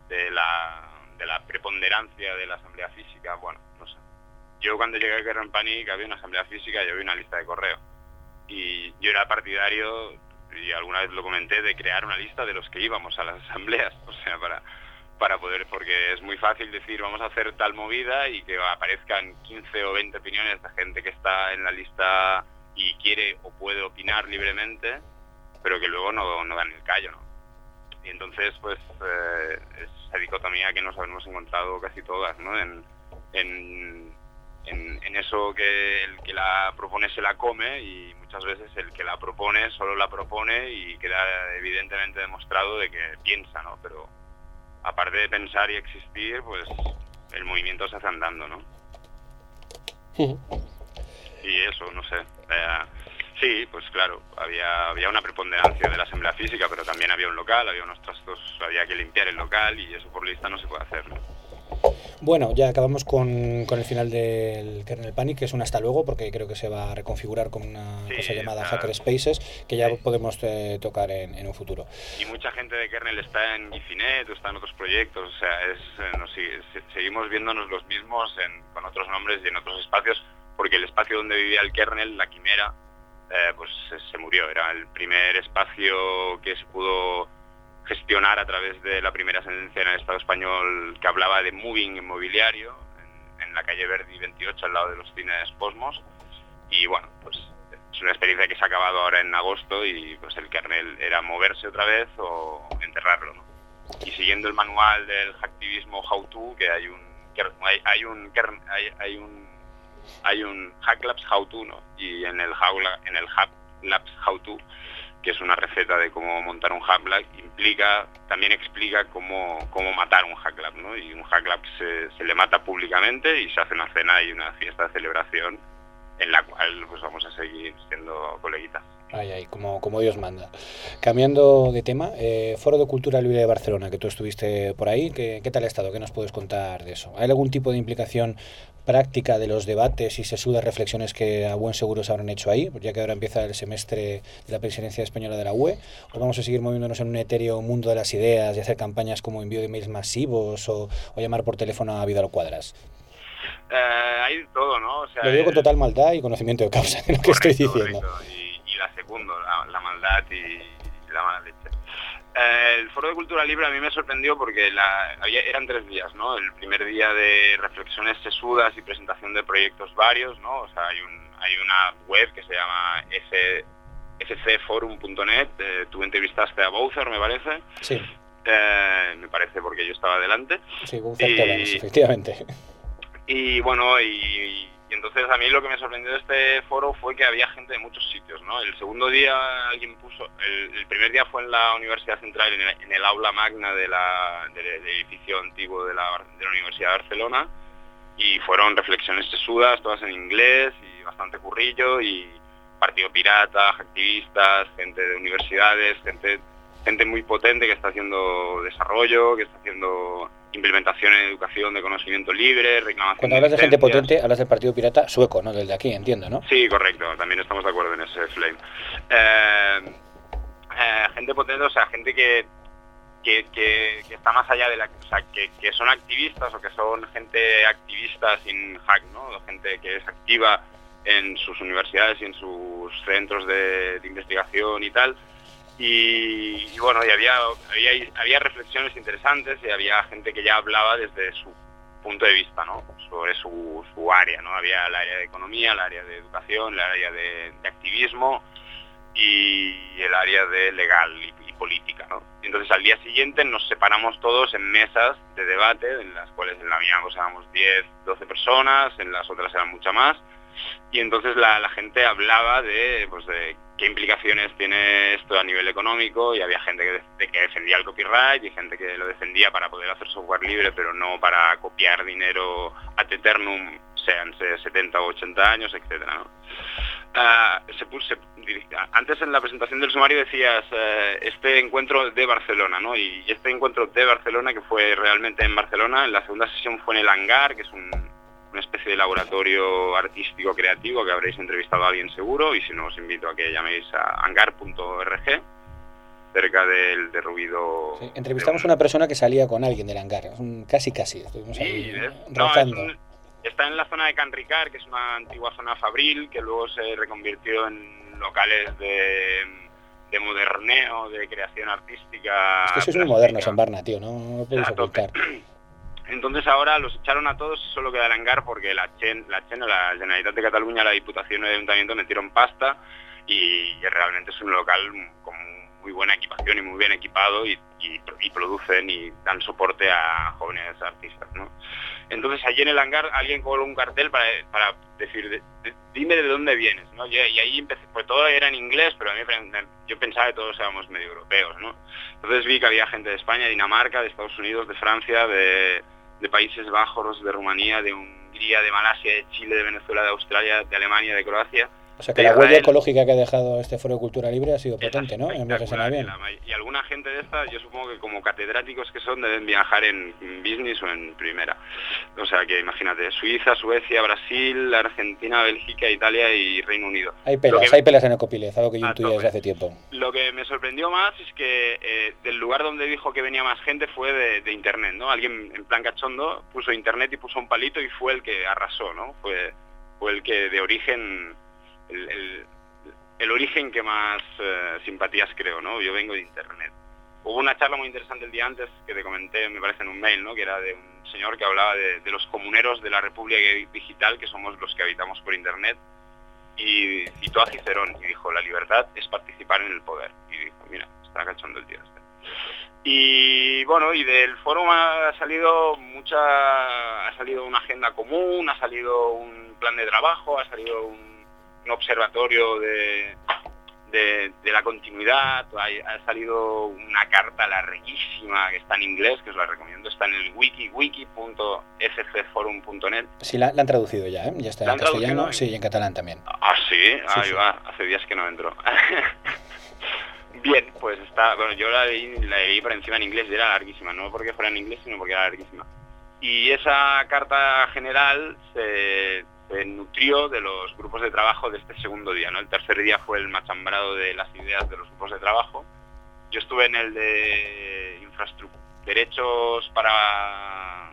de la preponderancia de la asamblea física, bueno, no sé. Yo cuando llegué a Kernel Panic había una asamblea física y había una lista de correo. Y yo era partidario, y alguna vez lo comenté, de crear una lista de los que íbamos a las asambleas, o sea, para poder, porque es muy fácil decir vamos a hacer tal movida y que aparezcan 15 o 20 opiniones de gente que está en la lista y quiere o puede opinar libremente, pero que luego no dan el callo, ¿no? Y entonces, pues, esa dicotomía que nos hemos encontrado casi todas, ¿no? En eso que el que la propone se la come, y muchas veces el que la propone solo la propone y queda evidentemente demostrado de que piensa, ¿no? Pero aparte de pensar y existir, pues el movimiento se hace andando, ¿no? Y eso, no sé. Sí, pues claro, había una preponderancia de la asamblea física, pero también había un local, había unos trastos, había que limpiar el local, y eso por lista no se puede hacer, ¿no? Bueno, ya acabamos con el final del Kernel Panic, que es un hasta luego, porque creo que se va a reconfigurar con una cosa llamada Hacker Spaces, que ya podemos tocar en un futuro. Y mucha gente de Kernel está en Gifinet o está en otros proyectos, o sea, seguimos viéndonos los mismos con otros nombres y en otros espacios, porque el espacio donde vivía el kernel, la quimera, pues se murió. Era el primer espacio que se pudo gestionar a través de la primera sentencia en el Estado español que hablaba de moving inmobiliario en la calle Verdi 28 al lado de los cines Posmos, y bueno, pues es una experiencia que se ha acabado ahora en agosto, y pues el kernel era moverse otra vez o enterrarlo, ¿no? Y siguiendo el manual del hacktivismo How To, que hay un Hack Labs How To, ¿no? Y en el Hack Labs How To, que es una receta de cómo montar un Hack Lab, también explica cómo matar un Hack Lab, ¿no? Y un Hack Lab se le mata públicamente y se hace una cena y una fiesta de celebración en la cual pues vamos a seguir siendo coleguitas. Ay, como Dios manda. Cambiando de tema, Foro de Cultura Libre de Barcelona, que tú estuviste por ahí, ¿qué tal ha estado? ¿Qué nos puedes contar de eso? ¿Hay algún tipo de implicación práctica de los debates y sesudas reflexiones que a buen seguro se habrán hecho ahí, ya que ahora empieza el semestre de la presidencia española de la UE? ¿O vamos a seguir moviéndonos en un etéreo mundo de las ideas y hacer campañas como envío de emails masivos o llamar por teléfono a Vidal Cuadras? Hay todo, ¿no? O sea, lo digo con total maldad y conocimiento de causa de lo que estoy diciendo. Y la segundo, la maldad y la mala leche. El Foro de Cultura Libre a mí me sorprendió porque eran 3 días, ¿no? El primer día de reflexiones sesudas y presentación de proyectos varios, ¿no? O sea, hay una web que se llama fcforum.net. Tú entrevistaste a Bowser, me parece. Sí. Me parece porque yo estaba delante. Sí, Bowser Tebans, efectivamente. Y bueno, y entonces a mí lo que me sorprendió de este foro fue que había gente de muchos sitios, ¿no? El segundo día alguien puso, el primer día fue en la Universidad Central, en el aula magna del edificio antiguo de la Universidad de Barcelona, y fueron reflexiones sesudas, todas en inglés y bastante currillo, y Partido Pirata, activistas, gente de universidades, gente muy potente que está haciendo desarrollo, que está haciendo implementación en educación de conocimiento libre, reclamación. Cuando hablas de gente potente, hablas del Partido Pirata sueco, ¿no? Del de aquí, entiendo, ¿no? Sí, correcto, también estamos de acuerdo en ese flame. Gente potente, o sea, gente que está más allá de o sea, que son activistas o que son gente activista sin hack, ¿no? Gente que es activa en sus universidades y en sus centros de investigación y tal. Y bueno, y había reflexiones interesantes y había gente que ya hablaba desde su punto de vista, ¿no? Sobre su área, ¿no? Había el área de economía, el área de educación, el área de activismo y el área de legal y política, ¿no? Y entonces al día siguiente nos separamos todos en mesas de debate, en las cuales en la mía pues éramos 10, 12 personas, en las otras eran mucha más, y entonces la gente hablaba de qué implicaciones tiene esto a nivel económico, y había gente que defendía el copyright y gente que lo defendía para poder hacer software libre, pero no para copiar dinero ad eternum, sean 70 o 80 años, etcétera, ¿no? Antes en la presentación del sumario decías este encuentro de Barcelona, ¿no? Y este encuentro de Barcelona, que fue realmente en Barcelona, en la segunda sesión fue en el Hangar, que es una especie de laboratorio artístico creativo, que habréis entrevistado a alguien seguro, y si no os invito a que llaméis a hangar.org. cerca del derruido. Sí, entrevistamos a una persona que salía con alguien del hangar, casi, estuvimos ahí rozando. Está en la zona de Can Ricard, que es una antigua zona fabril, que luego se reconvirtió en locales de moderneo, de creación artística. Es que sois muy modernos en Barna, tío, no podéis ocultar. Entonces ahora los echaron a todos, solo queda el hangar porque la Generalitat de Cataluña, la Diputación y el Ayuntamiento metieron pasta y realmente es un local con muy buena equipación y muy bien equipado y producen y dan soporte a jóvenes artistas, ¿no? Entonces allí en el hangar alguien colgó un cartel para decir, dime de dónde vienes, ¿no? Y ahí empecé, pues todo era en inglés, pero a mí yo pensaba que todos éramos medio europeos, ¿no? Entonces vi que había gente de España, de Dinamarca, de Estados Unidos, de Francia, de Países Bajos, de Rumanía, de Hungría, de Malasia, de Chile, de Venezuela, de Australia, de Alemania, de Croacia. O sea que la huella ecológica que ha dejado este Foro de Cultura Libre ha sido potente, ¿no? En viajes en avión. Y alguna gente de esta, yo supongo que como catedráticos que son, deben viajar en business o en primera. O sea que imagínate, Suiza, Suecia, Brasil, Argentina, Bélgica, Italia y Reino Unido. Hay pelas en el Copilez, algo que yo intuía desde hace tiempo. Lo que me sorprendió más es que del lugar donde dijo que venía más gente fue de internet, ¿no? Alguien en plan cachondo puso internet y puso un palito y fue el que arrasó, ¿no? Fue el que de origen... El origen que más simpatías creo, ¿no? Yo vengo de internet. Hubo una charla muy interesante el día antes que te comenté, me parece en un mail, ¿no? Que era de un señor que hablaba de los comuneros de la República Digital, que somos los que habitamos por internet, y citó a Cicerón y dijo, la libertad es participar en el poder. Y dijo, mira, está cachondo el tío este. Y bueno, y del foro ha salido una agenda común, ha salido un plan de trabajo, ha salido un observatorio de la continuidad, ha salido una carta larguísima que está en inglés, que os la recomiendo, está en el wiki.fcforum.net. Sí, la han traducido ya, ¿eh? Ya está en castellano, sí, y en catalán también. Ah, sí, ahí sí. Va, hace días que no entro. Bien, pues está, bueno, yo la leí por encima en inglés y era larguísima, no porque fuera en inglés, sino porque era larguísima. Y esa carta general se nutrió de los grupos de trabajo de este segundo día, ¿no? El tercer día fue el machambrado de las ideas de los grupos de trabajo. Yo estuve en el de infraestructura, derechos para...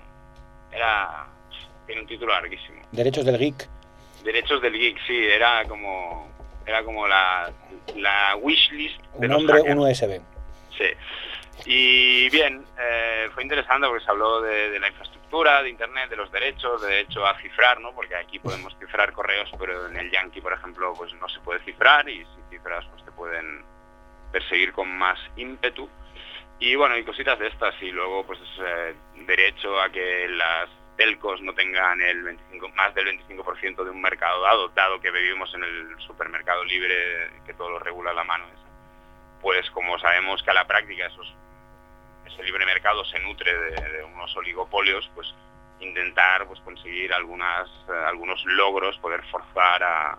tiene un título larguísimo. Derechos del geek. Derechos del geek, sí, era como la wishlist de un los hombre, hackers. un USB. Sí. Y bien, fue interesante porque se habló de la infraestructura, de internet, de los derechos, de derecho a cifrar, ¿no? Porque aquí podemos cifrar correos, pero en el Yankee, por ejemplo, pues no se puede cifrar y si cifras pues te pueden perseguir con más ímpetu. Y bueno, y cositas de estas, y luego pues derecho a que las telcos no tengan más del 25% de un mercado dado que vivimos en el supermercado libre, que todo lo regula la mano esa. Pues como sabemos que a la práctica ese libre mercado se nutre de unos oligopolios, pues intentar pues conseguir algunos logros, poder forzar a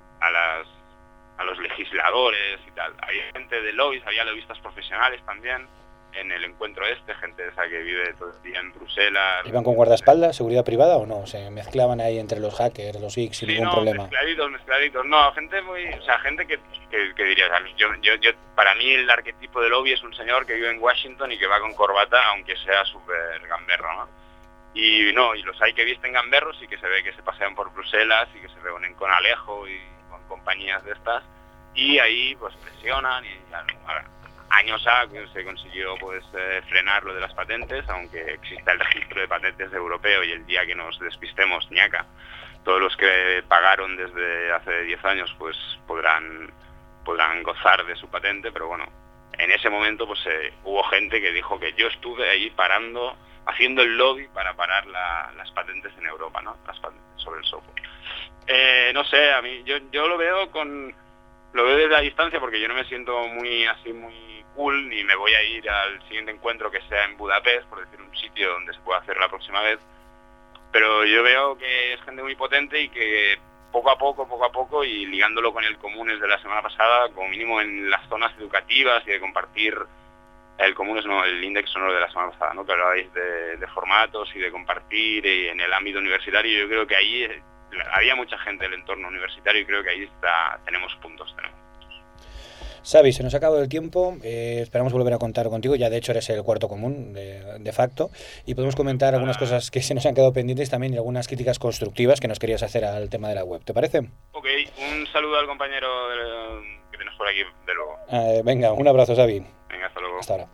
los legisladores y tal. Había gente de lobbies, había lobistas profesionales también en el encuentro gente esa que vive todo el día en Bruselas. ¿Iban con guardaespaldas, seguridad privada o no? ¿Se mezclaban ahí entre los hackers, los geeks sin ningún problema? Mezcladitos. No, gente gente que diría, yo para mí el arquetipo de lobby es un señor que vive en Washington y que va con corbata, aunque sea súper gamberro, ¿no? Y los hay que visten gamberros y que se ve que se pasean por Bruselas y que se reúnen con Alejo y con compañías de estas, y ahí pues presionan y años se consiguió pues frenar lo de las patentes, aunque exista el registro de patentes europeo y el día que nos despistemos, ñaca, todos los que pagaron desde hace 10 años pues podrán gozar de su patente, pero bueno, en ese momento pues hubo gente que dijo que yo estuve ahí haciendo el lobby para parar las patentes en Europa, ¿no? Las patentes sobre el software. No sé, a mí yo lo veo desde la distancia porque yo no me siento muy cool, ni me voy a ir al siguiente encuentro que sea en Budapest, por decir un sitio donde se pueda hacer la próxima vez, pero yo veo que es gente muy potente y que poco a poco y ligándolo con el Comunes de la semana pasada, como mínimo en las zonas educativas y de compartir el Comunes, no, el Index sonoro de la semana pasada, ¿no? Que hablabais de formatos y de compartir y en el ámbito universitario, yo creo que ahí había mucha gente del entorno universitario y creo que ahí tenemos puntos. Xavi, se nos ha acabado el tiempo, esperamos volver a contar contigo, ya de hecho eres el cuarto común de facto, y podemos comentar algunas cosas que se nos han quedado pendientes también y algunas críticas constructivas que nos querías hacer al tema de la web, ¿te parece? Ok, un saludo al compañero que tienes por aquí, de luego. Venga, un abrazo, Xavi. Venga, hasta luego. Hasta ahora.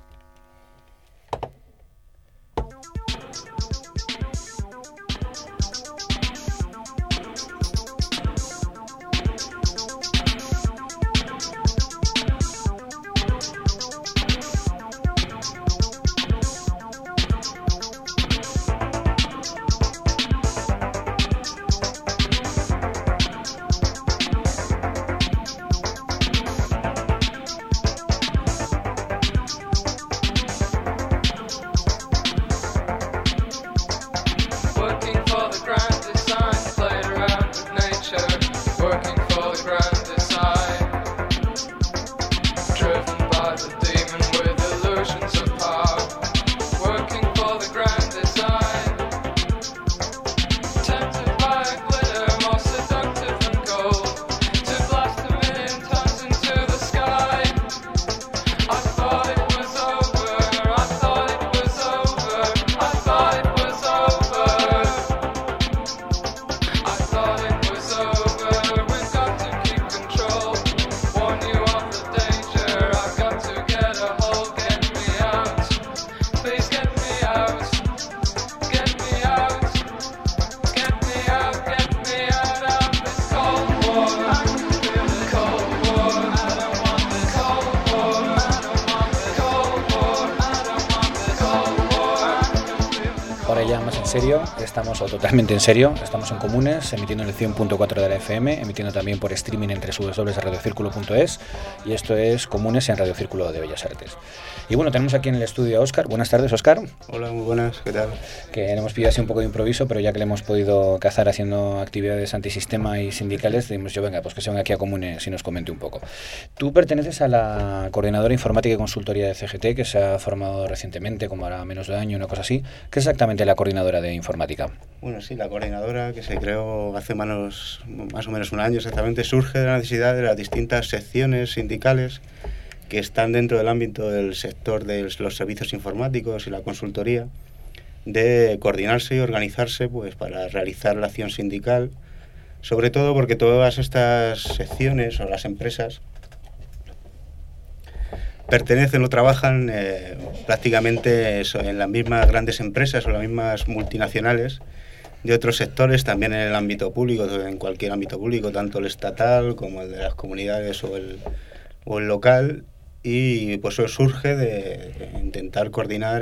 Estamos totalmente en serio, estamos en Comunes, emitiendo en el 100.4 de la FM, emitiendo también por streaming entre www.radiocírculo.es, y esto es Comunes en Radio Círculo de Bellas Artes. Y bueno, tenemos aquí en el estudio a Óscar. Buenas tardes, Óscar. Hola, muy buenas, ¿qué tal? Que hemos pillado así un poco de improviso, pero ya que le hemos podido cazar haciendo actividades antisistema y sindicales, dijimos yo, venga, pues que se venga aquí a Comunes y nos comente un poco. Tú perteneces a la Coordinadora Informática y Consultoría de CGT, que se ha formado recientemente, como hará menos de año, una cosa así. ¿Qué es exactamente la Coordinadora de Informática? Bueno, sí, la coordinadora, que se creó hace más o menos un año exactamente, surge de la necesidad de las distintas secciones sindicales que están dentro del ámbito del sector de los servicios informáticos y la consultoría, de coordinarse y organizarse pues para realizar la acción sindical, sobre todo porque todas estas secciones o las empresas pertenecen o trabajan prácticamente en las mismas grandes empresas o las mismas multinacionales de otros sectores, también en el ámbito público, en cualquier ámbito público, tanto el estatal como el de las comunidades o el local, y pues eso surge de intentar coordinar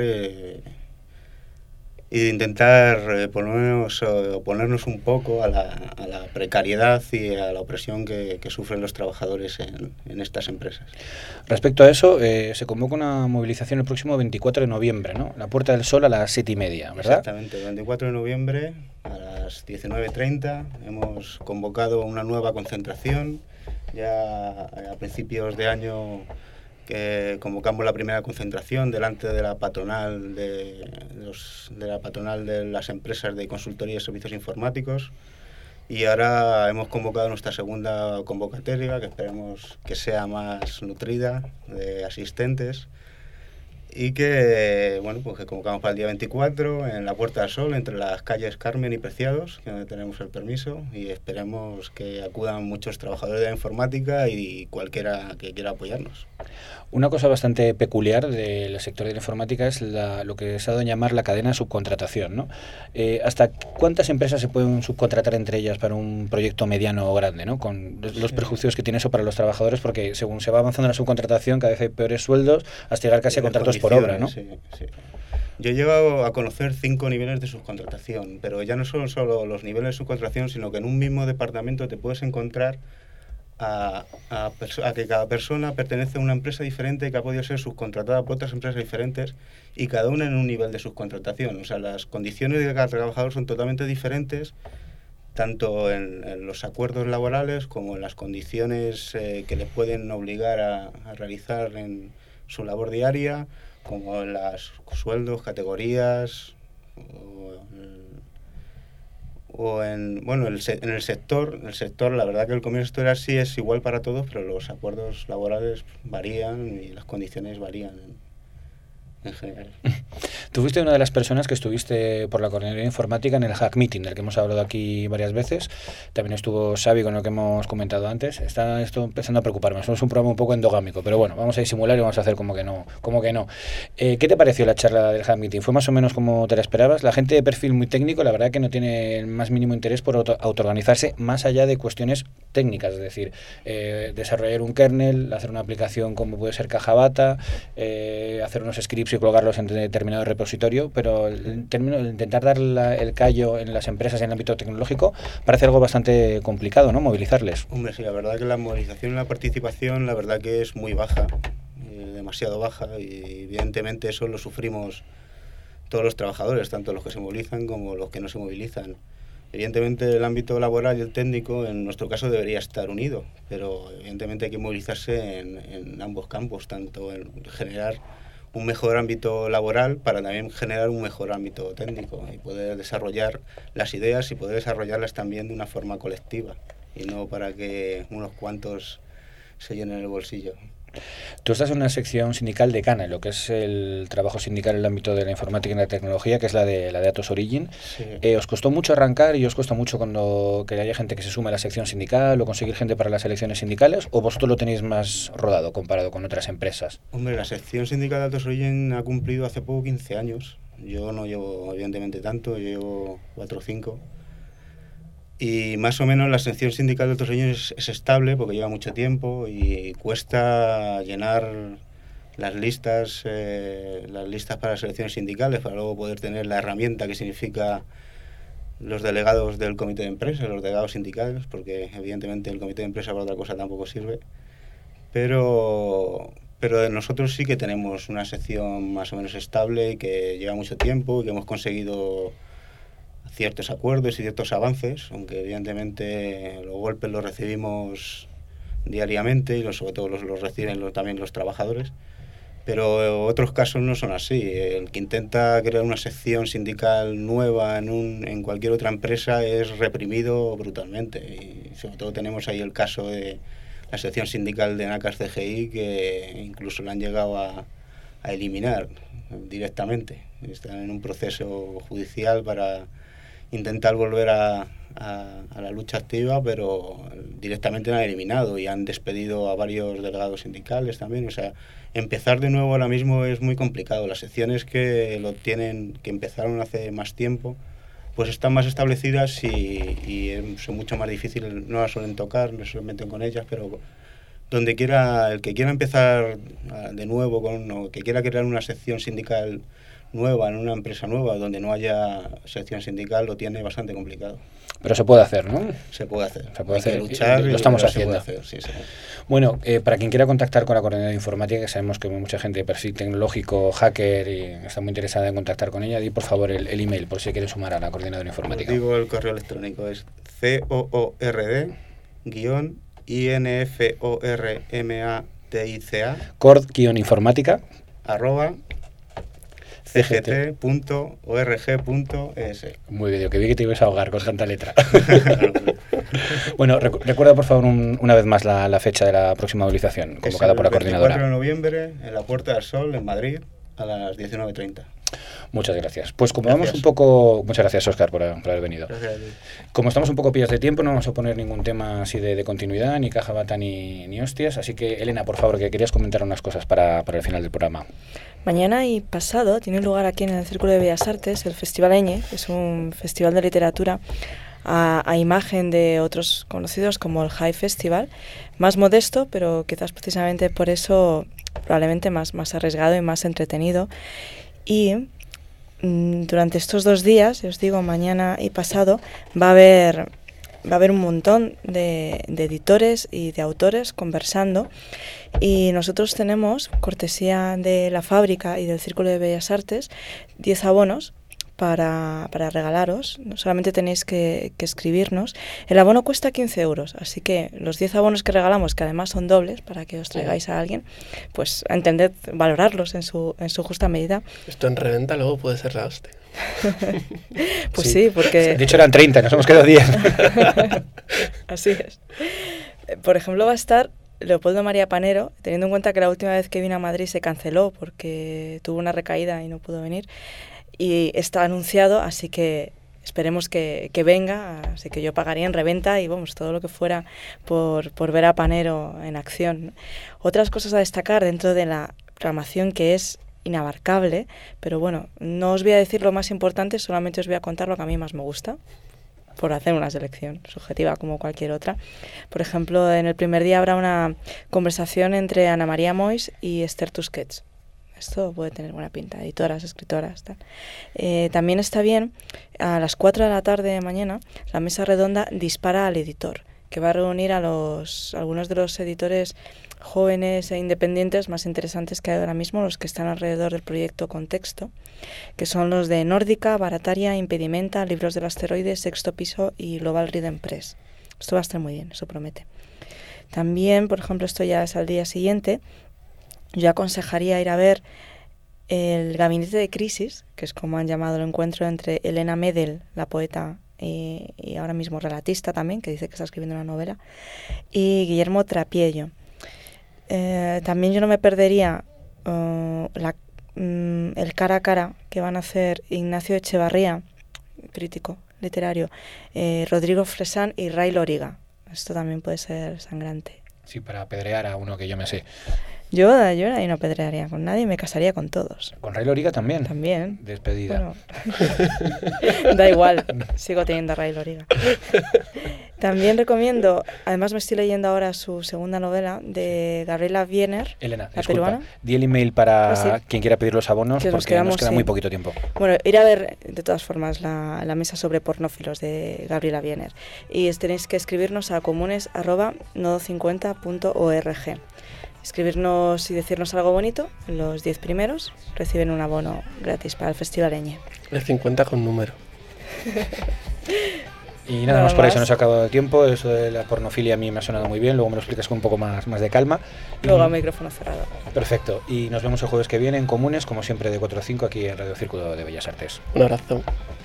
y de intentar oponernos un poco a la precariedad y a la opresión que sufren los trabajadores en estas empresas. Respecto a eso, se convoca una movilización el próximo 24 de noviembre, ¿no? La Puerta del Sol a las 7:30, ¿verdad? Exactamente, el 24 de noviembre a las 19:30 hemos convocado una nueva concentración. Ya a principios de año que convocamos la primera concentración delante de la patronal de las empresas de consultoría y servicios informáticos, y ahora hemos convocado nuestra segunda convocatoria, que esperemos que sea más nutrida, de asistentes, y que pues que convocamos para el día 24 en la Puerta del Sol, entre las calles Carmen y Preciados, que es donde tenemos el permiso, y esperemos que acudan muchos trabajadores de la informática y cualquiera que quiera apoyarnos. Una cosa bastante peculiar del sector de la informática es lo que se ha dado a llamar la cadena de subcontratación, ¿no? ¿Hasta cuántas empresas se pueden subcontratar entre ellas para un proyecto mediano o grande, ¿no? Con los perjuicios que tiene eso para los trabajadores, porque según se va avanzando la subcontratación, cada vez hay peores sueldos, hasta llegar casi a contratos por obra, ¿no? Sí, sí. Yo he llegado a conocer 5 niveles de subcontratación, pero ya no son solo los niveles de subcontratación, sino que en un mismo departamento te puedes encontrar a que cada persona pertenece a una empresa diferente que ha podido ser subcontratada por otras empresas diferentes, y cada una en un nivel de subcontratación. O sea, las condiciones de cada trabajador son totalmente diferentes, tanto en los acuerdos laborales como en las condiciones que les pueden obligar a realizar en su labor diaria, como en los sueldos, categorías o en el sector, la verdad que el convenio sectorial sí es igual para todos, pero los acuerdos laborales varían y las condiciones varían en general. Tú fuiste una de las personas que estuviste por la coordinación informática en el Hack Meeting, del que hemos hablado aquí varias veces. También estuvo Xavi, con lo que hemos comentado antes. Está esto empezando a preocuparme. Es un programa un poco endogámico, pero bueno, vamos a disimular y vamos a hacer como que no. ¿Qué te pareció la charla del Hack Meeting? ¿Fue más o menos como te la esperabas? La gente de perfil muy técnico, la verdad que no tiene el más mínimo interés por autoorganizarse más allá de cuestiones técnicas, es decir, desarrollar un kernel, hacer una aplicación como puede ser Caja-Bata, hacer unos scripts y colgarlos en determinado repositorio, pero el intentar dar el callo en las empresas en el ámbito tecnológico parece algo bastante complicado, ¿no? Movilizarles. Hombre, sí, la verdad que la movilización y la participación, la verdad que es muy baja, demasiado baja, y evidentemente eso lo sufrimos todos los trabajadores, tanto los que se movilizan como los que no se movilizan. Evidentemente el ámbito laboral y el técnico en nuestro caso debería estar unido, pero evidentemente hay que movilizarse en ambos campos, tanto en generar un mejor ámbito laboral para también generar un mejor ámbito técnico y poder desarrollar las ideas y poder desarrollarlas también de una forma colectiva y no para que unos cuantos se llenen el bolsillo. Tú estás en una sección sindical de CANA, lo que es el trabajo sindical en el ámbito de la informática y la tecnología, que es la de Atos Origin. Sí. ¿Os costó mucho arrancar y os cuesta mucho cuando que haya gente que se sume a la sección sindical o conseguir gente para las elecciones sindicales, o vosotros lo tenéis más rodado comparado con otras empresas? Hombre, la sección sindical de Atos Origin ha cumplido hace poco 15 años. Yo no llevo evidentemente tanto, yo llevo 4 o 5. Y más o menos la sección sindical de Atos Origin es estable porque lleva mucho tiempo y cuesta llenar las listas para las elecciones sindicales para luego poder tener la herramienta que significa los delegados del comité de empresa, los delegados sindicales, porque evidentemente el comité de empresa para otra cosa tampoco sirve. Pero nosotros sí que tenemos una sección más o menos estable que lleva mucho tiempo y que hemos conseguido ciertos acuerdos y ciertos avances, aunque evidentemente los golpes los recibimos diariamente y sobre todo los reciben también los trabajadores, pero otros casos no son así. El que intenta crear una sección sindical nueva en cualquier otra empresa es reprimido brutalmente, y sobre todo tenemos ahí el caso de la sección sindical de Nacas CGI, que incluso la han llegado a eliminar directamente. Están en un proceso judicial para intentar volver a la lucha activa, pero directamente la han eliminado y han despedido a varios delegados sindicales también. O sea, empezar de nuevo ahora mismo es muy complicado. Las secciones que empezaron hace más tiempo, pues están más establecidas y es mucho más difícil, no las suelen tocar, no se meten con ellas, pero el que quiera empezar de nuevo o que quiera crear una sección sindical nueva en una empresa nueva donde no haya sección sindical lo tiene bastante complicado. Pero se puede hacer, ¿no? Se puede hacer. Hay que luchar y lo estamos haciendo. Se puede hacer, sí. Bueno, para quien quiera contactar con la coordinadora informática, que sabemos que hay mucha gente de perfil tecnológico, hacker, y está muy interesada en contactar con ella, di por favor el email por si quiere sumar a la coordinadora informática. Os digo el correo electrónico, es coord-informática cord-informática @cgt.org.es. Muy bien, que vi que te ibas a ahogar con tanta letra. Bueno, recuerda por favor una vez más la fecha de la próxima movilización convocada por la coordinadora. El 24 de noviembre en la Puerta del Sol, en Madrid, a las 19:30. Muchas gracias. Pues como vamos un poco... Muchas gracias, Óscar, por haber venido. Gracias a ti. Como estamos un poco pillas de tiempo, no vamos a poner ningún tema así de continuidad, ni Caja-Bata, ni hostias. Así que, Elena, por favor, que querías comentar unas cosas para el final del programa. Mañana y pasado tiene lugar aquí en el Círculo de Bellas Artes el Festival Eñe, que es un festival de literatura a imagen de otros conocidos como el High Festival, más modesto, pero quizás precisamente por eso probablemente más arriesgado y más entretenido. Y durante estos 2 días, os digo, mañana y pasado, va a haber un montón de editores y de autores conversando, y nosotros tenemos, cortesía de la fábrica y del Círculo de Bellas Artes, 10 abonos para regalaros. No solamente tenéis que escribirnos. El abono cuesta 15 euros, así que los 10 abonos que regalamos, que además son dobles para que os traigáis a alguien, pues entended, valorarlos en su justa medida. Esto en reventa luego puede ser la hostia. Pues sí, porque... De hecho eran 30, nos hemos quedado 10. Así es. Por ejemplo, va a estar Leopoldo María Panero, teniendo en cuenta que la última vez que vino a Madrid se canceló porque tuvo una recaída y no pudo venir. Y está anunciado, así que esperemos que venga, así que yo pagaría en reventa y vamos, todo lo que fuera por ver a Panero en acción. Otras cosas a destacar dentro de la programación que es inabarcable, pero bueno, no os voy a decir lo más importante, solamente os voy a contar lo que a mí más me gusta, por hacer una selección subjetiva como cualquier otra. Por ejemplo, en el primer día habrá una conversación entre Ana María Mois y Esther Tusquets. Esto puede tener buena pinta, editoras, escritoras, tal. También está bien, a las 4 de la tarde de mañana, la mesa redonda Dispara al editor, que va a reunir a algunos de los editores jóvenes e independientes más interesantes que hay ahora mismo, los que están alrededor del proyecto Contexto, que son los de Nórdica, Barataria, Impedimenta, Libros del Asteroide, Sexto Piso y Global Rhythm Press. Esto va a estar muy bien, eso promete. También, por ejemplo, esto ya es al día siguiente, yo aconsejaría ir a ver el Gabinete de Crisis, que es como han llamado el encuentro entre Elena Medel, la poeta y ahora mismo relatista también, que dice que está escribiendo una novela, y Guillermo Trapiello. También yo no me perdería el cara a cara que van a hacer Ignacio Echevarría, crítico literario, Rodrigo Fresán y Ray Loriga. Esto también puede ser sangrante. Sí, para apedrear a uno que yo me sé. Yo ahí no apedrearía con nadie, me casaría con todos. ¿Con Ray Loriga también? También. Despedida. Bueno, da igual, sigo teniendo a Ray Loriga. También recomiendo, además me estoy leyendo ahora su segunda novela de Gabriela Wiener, Elena, la disculpa, peruana. di el email para Sí. quien quiera pedir los abonos, Que nos porque nos quedamos, queda sí. muy poquito tiempo. Bueno, ir a ver de todas formas la mesa sobre pornófilos de Gabriela Wiener. Y tenéis que escribirnos a comunes@nodo50.org. Escribirnos y decirnos algo bonito, los 10 primeros reciben un abono gratis para el Festival Eñe. El 50 con número. Y nada más por ahí, se nos ha acabado el tiempo. Eso de la pornofilia a mí me ha sonado muy bien, luego me lo explicas con un poco más de calma. Luego a micrófono cerrado. Perfecto, y nos vemos el jueves que viene en Comunes, como siempre de 4 a 5 aquí en Radio Círculo de Bellas Artes. Un abrazo.